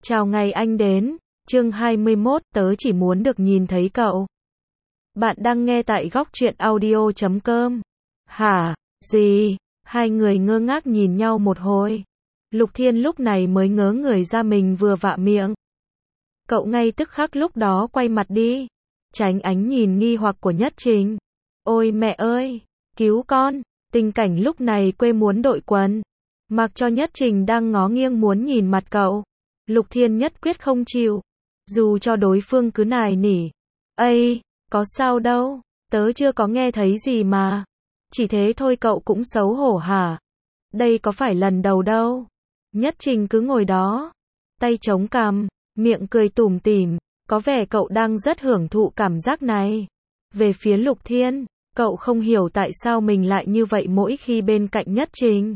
Chào ngày anh đến, chương 21, tớ chỉ muốn được nhìn thấy cậu. Bạn đang nghe tại góc truyện audio.com. Hả, gì? Hai người ngơ ngác nhìn nhau một hồi. Lục Thiên lúc này mới ngớ người ra mình vừa vạ miệng. Cậu ngay tức khắc lúc đó quay mặt đi, tránh ánh nhìn nghi hoặc của Nhất Trình. Ôi mẹ ơi, cứu con, tình cảnh lúc này quê muốn đội quần. Mặc cho Nhất Trình đang ngó nghiêng muốn nhìn mặt cậu, Lục Thiên nhất quyết không chịu. Dù cho đối phương cứ nài nỉ. Ây, có sao đâu, tớ chưa có nghe thấy gì mà. Chỉ thế thôi cậu cũng xấu hổ hả? Đây có phải lần đầu đâu. Nhất Trình cứ ngồi đó, tay chống cằm, miệng cười tủm tỉm, có vẻ cậu đang rất hưởng thụ cảm giác này. Về phía Lục Thiên, cậu không hiểu tại sao mình lại như vậy mỗi khi bên cạnh Nhất Trình.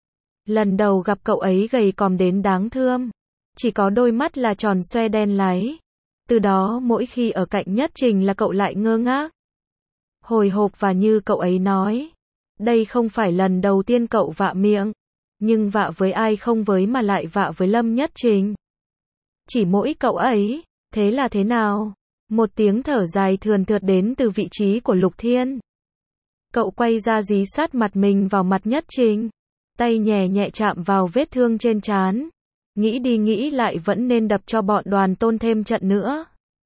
Lần đầu gặp cậu ấy gầy còm đến đáng thương, chỉ có đôi mắt là tròn xoe đen láy. Từ đó mỗi khi ở cạnh Nhất Trình là cậu lại ngơ ngác, hồi hộp và như cậu ấy nói, đây không phải lần đầu tiên cậu vạ miệng, nhưng vạ với ai không với mà lại vạ với Lâm Nhất Trình. Chỉ mỗi cậu ấy, thế là thế nào? Một tiếng thở dài thườn thượt đến từ vị trí của Lục Thiên. Cậu quay ra dí sát mặt mình vào mặt Nhất Trình, tay nhẹ nhẹ chạm vào vết thương trên trán. Nghĩ đi nghĩ lại vẫn nên đập cho bọn Đoàn Tôn thêm trận nữa.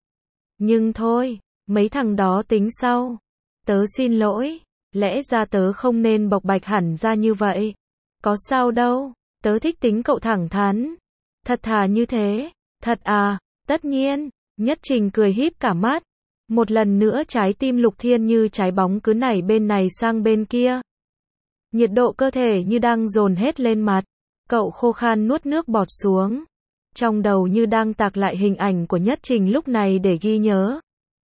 Nhưng thôi, mấy thằng đó tính sau. Tớ xin lỗi, lẽ ra tớ không nên bộc bạch hẳn ra như vậy. Có sao đâu, tớ thích tính cậu thẳng thắn, thật thà như thế. Thật à? Tất nhiên. Nhất Trình cười híp cả mắt. Một lần nữa trái tim Lục Thiên như trái bóng cứ nảy bên này sang bên kia. Nhiệt độ cơ thể như đang dồn hết lên mặt. Cậu khô khan nuốt nước bọt xuống. Trong đầu như đang tạc lại hình ảnh của Nhất Trình lúc này để ghi nhớ.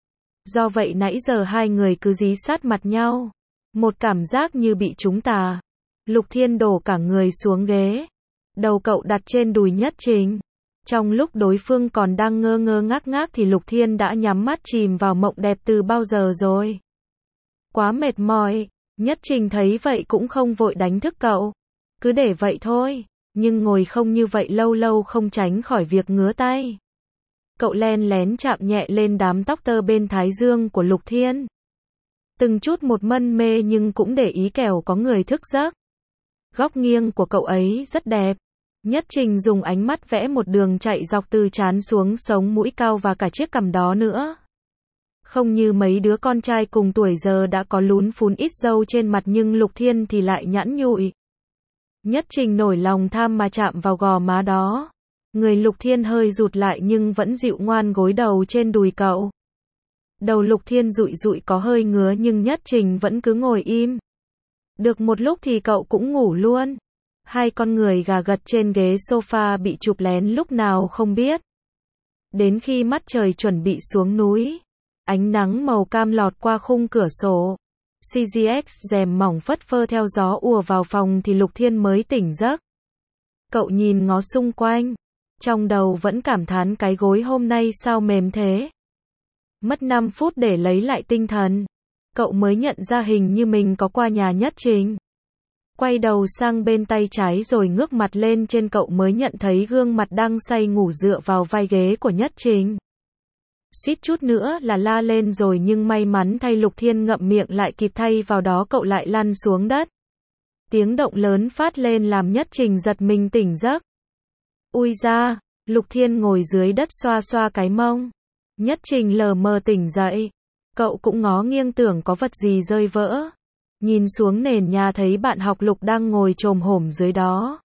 Do vậy nãy giờ hai người cứ dí sát mặt nhau. Một cảm giác như bị trúng tà. Lục Thiên đổ cả người xuống ghế. Đầu cậu đặt trên đùi Nhất Trình. Trong lúc đối phương còn đang ngơ ngơ ngác ngác thì Lục Thiên đã nhắm mắt chìm vào mộng đẹp từ bao giờ rồi. Quá mệt mỏi. Nhất Trình thấy vậy cũng không vội đánh thức cậu. Cứ để vậy thôi. Nhưng ngồi không như vậy lâu lâu không tránh khỏi việc ngứa tay. Cậu len lén chạm nhẹ lên đám tóc tơ bên thái dương của Lục Thiên. Từng chút một mân mê nhưng cũng để ý kẻo có người thức giấc. Góc nghiêng của cậu ấy rất đẹp. Nhất Trình dùng ánh mắt vẽ một đường chạy dọc từ trán xuống sống mũi cao và cả chiếc cằm đó nữa. Không như mấy đứa con trai cùng tuổi giờ đã có lún phún ít râu trên mặt nhưng Lục Thiên thì lại nhẵn nhụi. Nhất Trình nổi lòng tham mà chạm vào gò má đó. Người Lục Thiên hơi rụt lại nhưng vẫn dịu ngoan gối đầu trên đùi cậu. Đầu Lục Thiên rụi rụi có hơi ngứa nhưng Nhất Trình vẫn cứ ngồi im. Được một lúc thì cậu cũng ngủ luôn. Hai con người gà gật trên ghế sofa bị chụp lén lúc nào không biết. Đến khi mắt trời chuẩn bị xuống núi, ánh nắng màu cam lọt qua khung cửa sổ. CGX rèm mỏng phất phơ theo gió ùa vào phòng thì Lục Thiên mới tỉnh giấc. Cậu nhìn ngó xung quanh, trong đầu vẫn cảm thán cái gối hôm nay sao mềm thế. Mất 5 phút để lấy lại tinh thần, cậu mới nhận ra hình như mình có qua nhà Nhất Trình. Quay đầu sang bên tay trái rồi ngước mặt lên trên cậu mới nhận thấy gương mặt đang say ngủ dựa vào vai ghế của Nhất Trình. Suýt chút nữa là la lên rồi nhưng may mắn thay Lục Thiên ngậm miệng lại kịp thay vào đó cậu lại lăn xuống đất. Tiếng động lớn phát lên làm Nhất Trình giật mình tỉnh giấc. Ui da, Lục Thiên ngồi dưới đất xoa xoa cái mông. Nhất Trình lờ mờ tỉnh dậy. Cậu cũng ngó nghiêng tưởng có vật gì rơi vỡ. Nhìn xuống nền nhà thấy bạn học Lục đang ngồi chồm hổm dưới đó.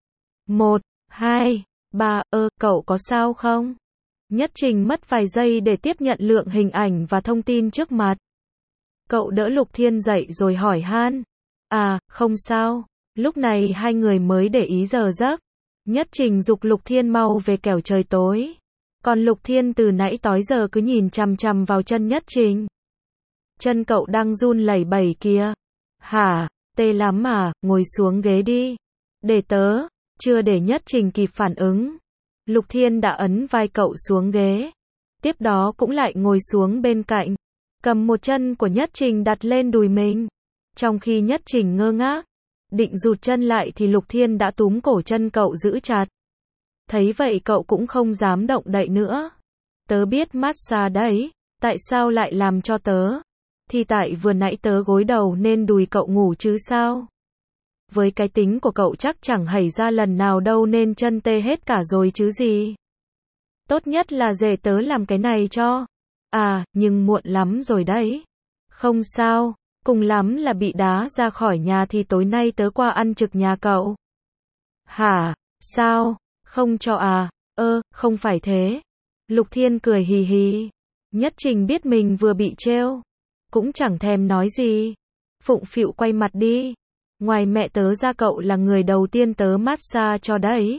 1, 2, 3, cậu có sao không? Nhất Trình mất vài giây để tiếp nhận lượng hình ảnh và thông tin trước mặt. Cậu đỡ Lục Thiên dậy rồi hỏi han. À, không sao. Lúc này hai người mới để ý giờ giấc. Nhất Trình giục Lục Thiên mau về kẻo trời tối. Còn Lục Thiên từ nãy tới giờ cứ nhìn chằm chằm vào chân Nhất Trình. Chân cậu đang run lẩy bẩy kìa. Hả, tê lắm mà, ngồi xuống ghế đi. Để tớ. Chưa để Nhất Trình kịp phản ứng, Lục Thiên đã ấn vai cậu xuống ghế. Tiếp đó cũng lại ngồi xuống bên cạnh, cầm một chân của Nhất Trình đặt lên đùi mình. Trong khi Nhất Trình ngơ ngác, định rụt chân lại thì Lục Thiên đã túm cổ chân cậu giữ chặt. Thấy vậy cậu cũng không dám động đậy nữa. Tớ biết massage đấy, tại sao lại làm cho tớ? Thì tại vừa nãy tớ gối đầu nên đùi cậu ngủ chứ sao? Với cái tính của cậu chắc chẳng hảy ra lần nào đâu nên chân tê hết cả rồi chứ gì. Tốt nhất là để tớ làm cái này cho. À, nhưng muộn lắm rồi đấy. Không sao, cùng lắm là bị đá ra khỏi nhà thì tối nay tớ qua ăn trực nhà cậu. Hả, sao, không cho à? Không phải thế. Lục Thiên cười hì hì. Nhất Trình biết mình vừa bị trêu, cũng chẳng thèm nói gì. Phụng phịu quay mặt đi. Ngoài mẹ tớ ra cậu là người đầu tiên tớ massage cho đấy.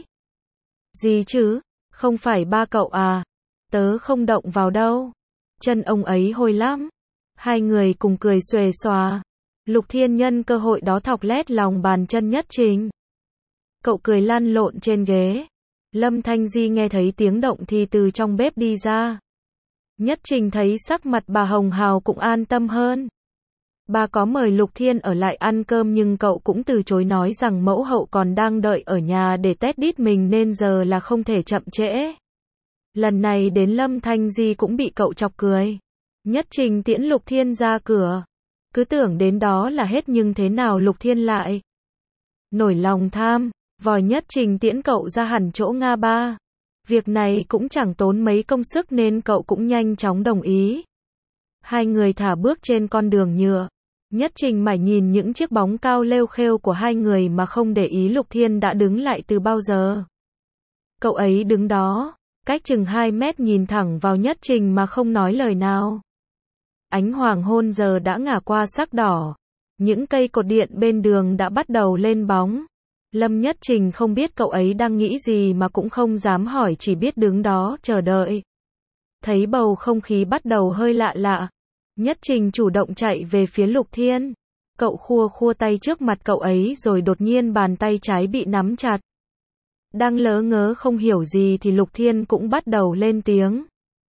Gì chứ? Không phải ba cậu à? Tớ không động vào đâu. Chân ông ấy hôi lắm. Hai người cùng cười xuề xòa. Lục Thiên nhân cơ hội đó thọc lét lòng bàn chân Nhất Trình. Cậu cười lăn lộn trên ghế. Lâm Thanh Di nghe thấy tiếng động thì từ trong bếp đi ra. Nhất Trình thấy sắc mặt bà hồng hào cũng an tâm hơn. Bà có mời Lục Thiên ở lại ăn cơm nhưng cậu cũng từ chối nói rằng mẫu hậu còn đang đợi ở nhà để test đít mình nên giờ là không thể chậm trễ. Lần này đến Lâm Thanh Di cũng bị cậu chọc cười. Nhất Trình tiễn Lục Thiên ra cửa. Cứ tưởng đến đó là hết nhưng thế nào Lục Thiên lại nổi lòng tham, vòi Nhất Trình tiễn cậu ra hẳn chỗ Nga Ba. Việc này cũng chẳng tốn mấy công sức nên cậu cũng nhanh chóng đồng ý. Hai người thả bước trên con đường nhựa. Nhất Trình mải nhìn những chiếc bóng cao lêu khêu của hai người mà không để ý Lục Thiên đã đứng lại từ bao giờ. Cậu ấy đứng đó, cách chừng 2 mét nhìn thẳng vào Nhất Trình mà không nói lời nào. Ánh hoàng hôn giờ đã ngả qua sắc đỏ. Những cây cột điện bên đường đã bắt đầu lên bóng. Lâm Nhất Trình không biết cậu ấy đang nghĩ gì mà cũng không dám hỏi, chỉ biết đứng đó chờ đợi. Thấy bầu không khí bắt đầu hơi lạ lạ. Nhất Trình chủ động chạy về phía Lục Thiên. Cậu khua khua tay trước mặt cậu ấy rồi đột nhiên bàn tay trái bị nắm chặt. Đang lớ ngớ không hiểu gì thì Lục Thiên cũng bắt đầu lên tiếng.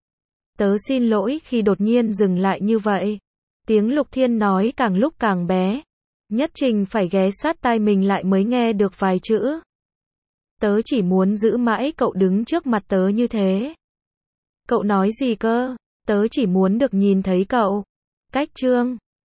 Tớ xin lỗi khi đột nhiên dừng lại như vậy. Tiếng Lục Thiên nói càng lúc càng bé. Nhất Trình phải ghé sát tai mình lại mới nghe được vài chữ. Tớ chỉ muốn giữ mãi cậu đứng trước mặt tớ như thế. Cậu nói gì cơ? Tớ chỉ muốn được nhìn thấy cậu. Cách chương